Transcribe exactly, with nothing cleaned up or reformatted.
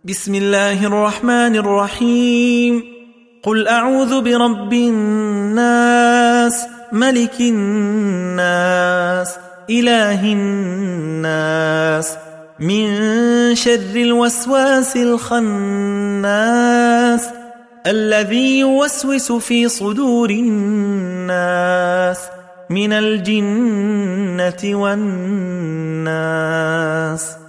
بسم الله الرحمن الرحيم. قل أعوذ برب الناس، ملك الناس، إله الناس، من شر الوسواس الخناس، الذي يوسوس في صدور الناس من الجنة والناس.